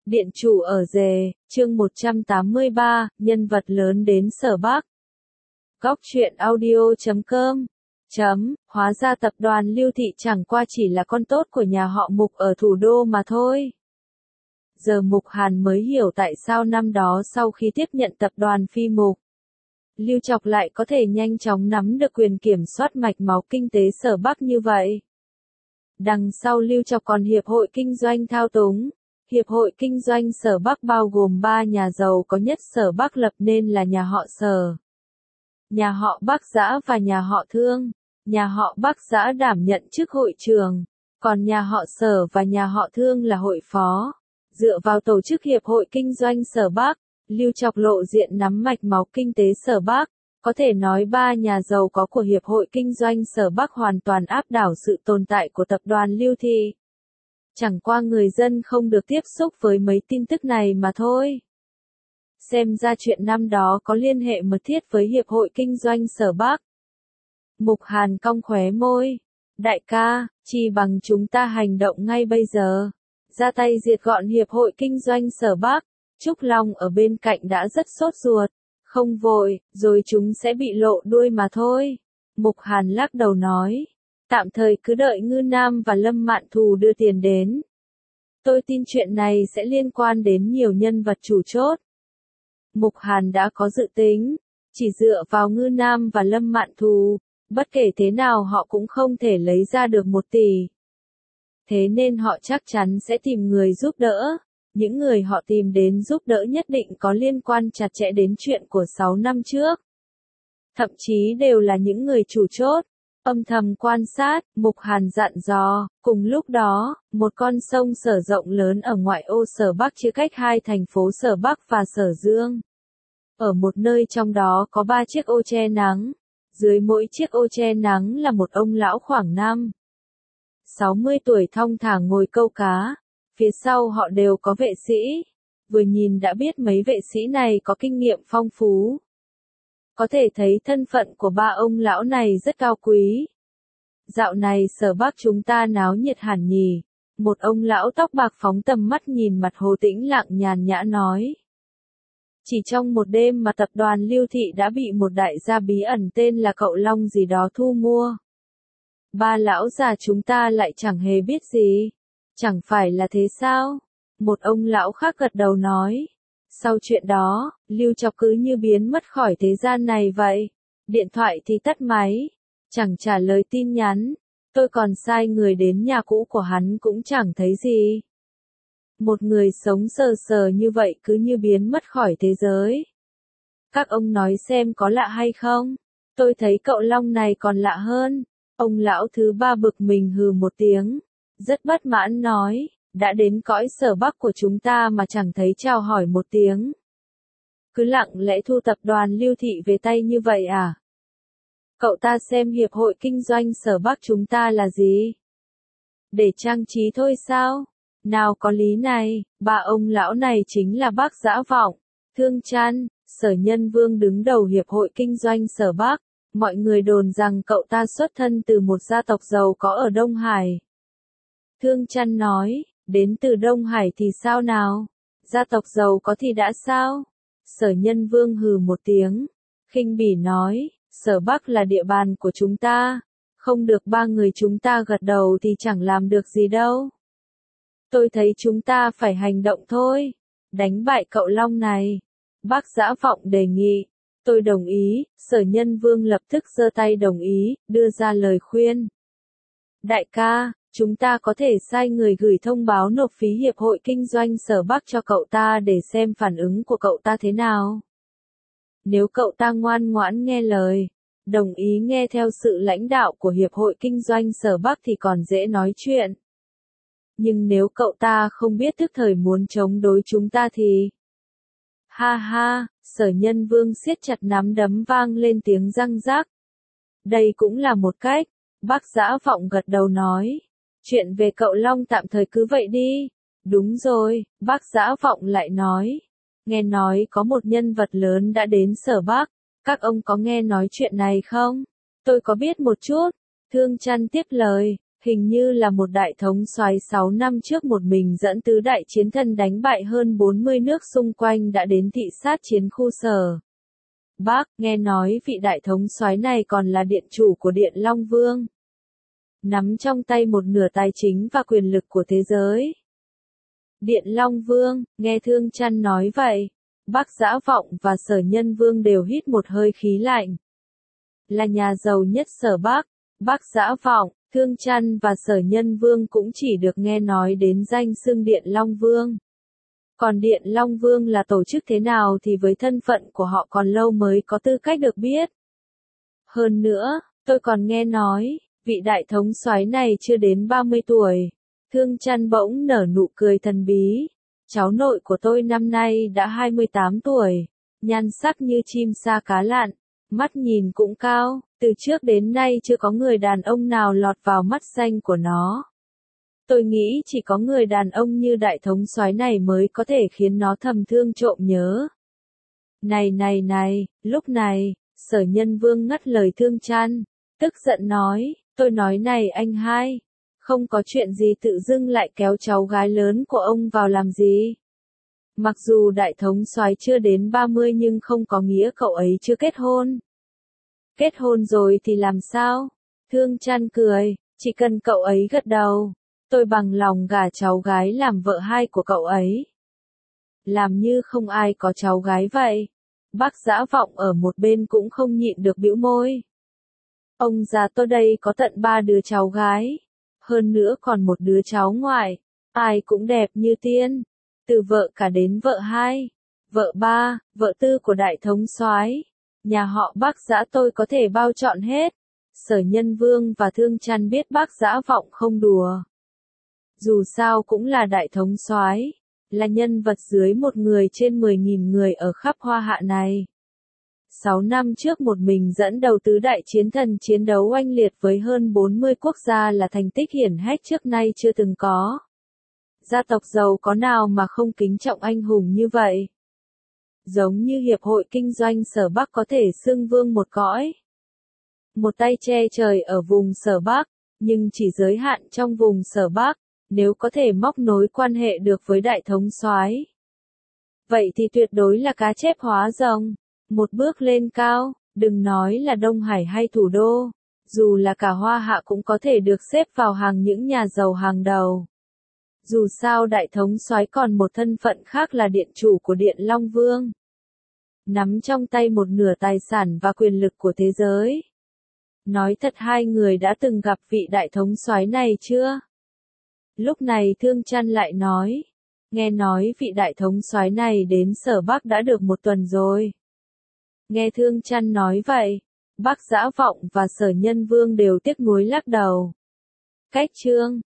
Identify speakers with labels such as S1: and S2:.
S1: Điện chủ ở Dề, chương 183, nhân vật lớn đến Sở Bắc. Góc truyện audio.com. Hóa ra tập đoàn Lưu Thị chẳng qua chỉ là con tốt của nhà họ Mục ở thủ đô mà thôi. Giờ Mục Hàn mới hiểu tại sao năm đó sau khi tiếp nhận tập đoàn Phi Mục, Lưu Chọc lại có thể nhanh chóng nắm được quyền kiểm soát mạch máu kinh tế Sở Bắc như vậy. Đằng sau Lưu Chọc còn Hiệp hội Kinh doanh thao túng. Hiệp hội Kinh doanh Sở Bắc bao gồm 3 nhà giàu có nhất Sở Bắc lập nên là nhà họ Sở, nhà họ Bắc Dã và nhà họ Thương. Nhà họ Bắc Dã đảm nhận chức hội trưởng, còn nhà họ Sở và nhà họ Thương là hội phó. Dựa vào tổ chức Hiệp hội Kinh doanh Sở Bắc, Lưu Chọc lộ diện nắm mạch máu kinh tế Sở Bắc. Có thể nói 3 nhà giàu có của Hiệp hội Kinh doanh Sở Bắc hoàn toàn áp đảo sự tồn tại của tập đoàn Lưu Thị. Chẳng qua người dân không được tiếp xúc với mấy tin tức này mà thôi. Xem ra chuyện năm đó có liên hệ mật thiết với Hiệp hội Kinh doanh Sở Bắc. Mục Hàn cong khóe môi. Đại ca, chỉ bằng chúng ta hành động ngay bây giờ. Ra tay diệt gọn Hiệp hội Kinh doanh Sở Bắc. Trúc Long ở bên cạnh đã rất sốt ruột. Không vội, rồi chúng sẽ bị lộ đuôi mà thôi. Mục Hàn lắc đầu nói. Tạm thời cứ đợi Ngư Nam và Lâm Mạn Thù đưa tiền đến. Tôi tin chuyện này sẽ liên quan đến nhiều nhân vật chủ chốt. Mục Hàn đã có dự tính, chỉ dựa vào Ngư Nam và Lâm Mạn Thù, bất kể thế nào họ cũng không thể lấy ra được 1 tỷ. Thế nên họ chắc chắn sẽ tìm người giúp đỡ. Những người họ tìm đến giúp đỡ nhất định có liên quan chặt chẽ đến chuyện của 6 năm trước. Thậm chí đều là những người chủ chốt. Âm thầm quan sát, Mục Hàn dặn dò, cùng lúc đó, một con sông Sở rộng lớn ở ngoại ô Sở Bắc chia cách 2 thành phố Sở Bắc và Sở Dương. Ở một nơi trong đó có 3 chiếc ô che nắng. Dưới mỗi chiếc ô che nắng là một ông lão khoảng 60 tuổi thong thả ngồi câu cá. Phía sau họ đều có vệ sĩ. Vừa nhìn đã biết mấy vệ sĩ này có kinh nghiệm phong phú. Có thể thấy thân phận của 3 ông lão này rất cao quý. Dạo này Sở Bắc chúng ta náo nhiệt hẳn nhỉ. Một ông lão tóc bạc phóng tầm mắt nhìn mặt Hồ Tĩnh lặng nhàn nhã nói. Chỉ trong một đêm mà tập đoàn Lưu Thị đã bị một đại gia bí ẩn tên là Cậu Long gì đó thu mua. 3 lão già chúng ta lại chẳng hề biết gì. Chẳng phải là thế sao? Một ông lão khác gật đầu nói. Sau chuyện đó, Lưu Chọc cứ như biến mất khỏi thế gian này vậy. Điện thoại thì tắt máy, chẳng trả lời tin nhắn. Tôi còn sai người đến nhà cũ của hắn cũng chẳng thấy gì. Một người sống sờ sờ như vậy cứ như biến mất khỏi thế giới. Các ông nói xem có lạ hay không? Tôi thấy cậu Long này còn lạ hơn. Ông lão thứ 3 bực mình hừ một tiếng. Rất bất mãn nói. Đã đến cõi Sở Bắc của chúng ta mà chẳng thấy chào hỏi một tiếng. Cứ lặng lẽ thu tập đoàn Lưu Thị về tay như vậy à? Cậu ta xem Hiệp hội Kinh doanh Sở Bắc chúng ta là gì? Để trang trí thôi sao? Nào có lý này, 3 ông lão này chính là Bác Dã Vọng, Thương Trăn, Sở Nhân Vương đứng đầu Hiệp hội Kinh doanh Sở Bắc. Mọi người đồn rằng cậu ta xuất thân từ một gia tộc giàu có ở Đông Hải. Thương Trăn nói. Đến từ Đông Hải thì sao nào? Gia tộc giàu có thì đã sao? Sở Nhân Vương hừ một tiếng. Khinh bỉ nói, Sở Bắc là địa bàn của chúng ta. Không được 3 người chúng ta gật đầu thì chẳng làm được gì đâu. Tôi thấy chúng ta phải hành động thôi. Đánh bại cậu Long này. Bác Dã Vọng đề nghị. Tôi đồng ý. Sở Nhân Vương lập tức giơ tay đồng ý, đưa ra lời khuyên. Đại ca. Chúng ta có thể sai người gửi thông báo nộp phí Hiệp hội Kinh doanh Sở Bắc cho cậu ta để xem phản ứng của cậu ta thế nào. Nếu cậu ta ngoan ngoãn nghe lời, đồng ý nghe theo sự lãnh đạo của Hiệp hội Kinh doanh Sở Bắc thì còn dễ nói chuyện. Nhưng nếu cậu ta không biết tức thời muốn chống đối chúng ta thì... Ha ha, Sở Nhân Vương siết chặt nắm đấm vang lên tiếng răng rắc. Đây cũng là một cách, Bác Dã Vọng gật đầu nói. Chuyện về cậu Long tạm thời cứ vậy đi. Đúng rồi, Bác Dã Vọng lại nói. Nghe nói có một nhân vật lớn đã đến Sở Bắc. Các ông có nghe nói chuyện này không? Tôi có biết một chút. Thương Trăn tiếp lời. Hình như là một đại thống soái 6 năm trước một mình dẫn tứ đại chiến thần đánh bại hơn 40 nước xung quanh đã đến thị sát chiến khu Sở Bắc, nghe nói vị đại thống soái này còn là điện chủ của Điện Long Vương. Nắm trong tay một nửa tài chính và quyền lực của thế giới. Điện Long Vương, nghe Thương Chăn nói vậy, Bắc Dã Vọng và Sở Nhân Vương đều hít một hơi khí lạnh. Là nhà giàu nhất Sở Bắc, Bắc Dã Vọng, Thương Chăn và Sở Nhân Vương cũng chỉ được nghe nói đến danh xưng Điện Long Vương. Còn Điện Long Vương là tổ chức thế nào thì với thân phận của họ còn lâu mới có tư cách được biết. Hơn nữa, tôi còn nghe nói, vị đại thống soái này chưa đến 30 tuổi. Thương Chăn bỗng nở nụ cười thần bí. Cháu nội của tôi năm nay đã 28 tuổi, nhan sắc như chim sa cá lặn, mắt nhìn cũng cao, từ trước đến nay chưa có người đàn ông nào lọt vào mắt xanh của nó. Tôi nghĩ chỉ có người đàn ông như đại thống soái này mới có thể khiến nó thầm thương trộm nhớ. Này, lúc này, Sở Nhân Vương ngắt lời Thương Chăn, tức giận nói, tôi nói này anh hai, không có chuyện gì tự dưng lại kéo cháu gái lớn của ông vào làm gì. Mặc dù đại thống soái chưa đến 30 nhưng không có nghĩa cậu ấy chưa kết hôn. Kết hôn rồi thì làm sao? Thương Chăn cười, chỉ cần cậu ấy gật đầu, tôi bằng lòng gả cháu gái làm vợ hai của cậu ấy. Làm như không ai có cháu gái vậy. Bác Dã Vọng ở một bên cũng không nhịn được bĩu môi. Ông già tôi đây có tận 3 đứa cháu gái. Hơn nữa còn một đứa cháu ngoại. Ai cũng đẹp như tiên. Từ vợ cả đến vợ hai, vợ ba, vợ tư của đại thống soái. Nhà họ Bác Dã tôi có thể bao trọn hết. Sở Nhân Vương và Thương Chăn biết Bác Dã Vọng không đùa. Dù sao cũng là đại thống soái, là nhân vật dưới một người trên 10.000 người ở khắp Hoa Hạ này. 6 năm trước một mình dẫn đầu tứ đại chiến thần chiến đấu oanh liệt với hơn 40 quốc gia là thành tích hiển hách trước nay chưa từng có. Gia tộc giàu có nào mà không kính trọng anh hùng như vậy? Giống như Hiệp hội Kinh doanh Sở Bắc có thể xưng vương một cõi. Một tay che trời ở vùng Sở Bắc, nhưng chỉ giới hạn trong vùng Sở Bắc, nếu có thể móc nối quan hệ được với đại thống soái. Vậy thì tuyệt đối là cá chép hóa rồng, một bước lên cao, đừng nói là Đông Hải hay thủ đô, dù là cả Hoa Hạ cũng có thể được xếp vào hàng những nhà giàu hàng đầu. Dù sao đại thống soái còn một thân phận khác là điện chủ của Điện Long Vương. Nắm trong tay một nửa tài sản và quyền lực của thế giới. Nói thật hai người đã từng gặp vị đại thống soái này chưa? Lúc này Thương Chăn lại nói, nghe nói vị đại thống soái này đến Sở Bắc đã được 1 tuần rồi. Nghe Thương Chăn nói vậy, Bác Dã Vọng và Sở Nhân Vương đều tiếc nuối lắc đầu. Cách chương